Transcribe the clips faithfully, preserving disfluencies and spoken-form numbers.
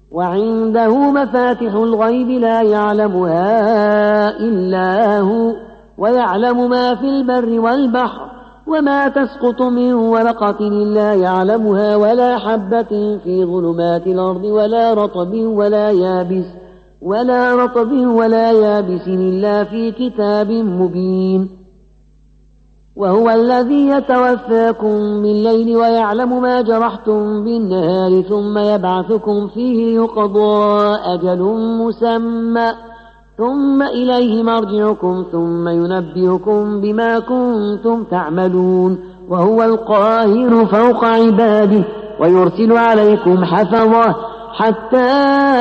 وعنده مفاتح الغيب لا يعلمها إلا هو ويعلم ما في البر والبحر وما تسقط من ورقة إلا يعلمها ولا حبة في ظلمات الأرض ولا رطب ولا يابس ولا رطب ولا يابس إلا في كتاب مبين. وهو الذي يتوفاكم بالليل ويعلم ما جرحتم بالنهار ثم يبعثكم فيه ليقضى أجل مسمى ثم إليه مرجعكم ثم ينبئكم بما كنتم تعملون. وهو القاهر فوق عباده ويرسل عليكم حفظه حتى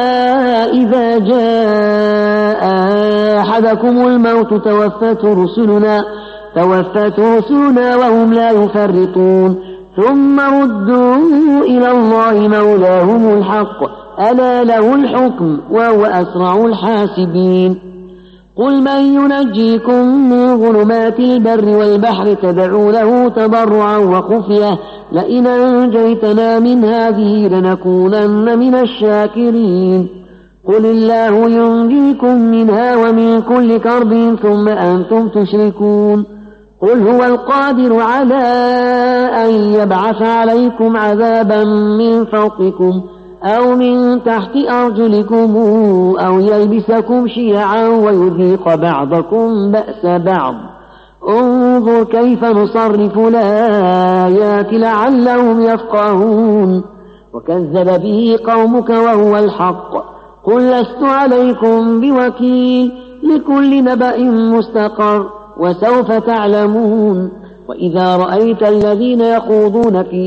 إذا جاء أحدكم الموت توفته رسلنا توفته رسلنا وهم لا يفرطون ثم ردوا إلى الله مولاهم الحق ألا له الحكم وهو أسرع الحاسبين. قل من ينجيكم من ظلمات البر والبحر تدعونه تضرعا وخفية لئن أنجيتنا من هذه لنكونن من الشاكرين. قل الله ينجيكم منها ومن كل كرب ثم أنتم تشركون. قل هو القادر على أن يبعث عليكم عذابا من فوقكم أو من تحت أرجلكم أو يلبسكم شيعا ويذيق بعضكم بأس بعض. انظر كيف نصرف الآيات لعلهم يفقهون. وكذب به قومك وهو الحق. قل لست عليكم بوكيل لكل نبأ مستقر وسوف تعلمون. وإذا رأيت الذين يخوضون في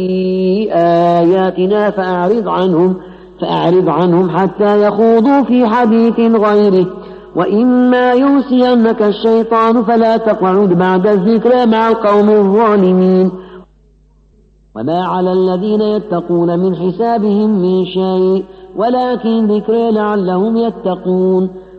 آياتنا فأعرض عنهم فأعرض عنهم حتى يخوضوا في حديث غيره وإما ينسينك الشيطان فلا تقعد بعد الذكرى مع القوم الظالمين. وما على الذين يتقون من حسابهم من شيء ولكن ذكرى لعلهم يتقون.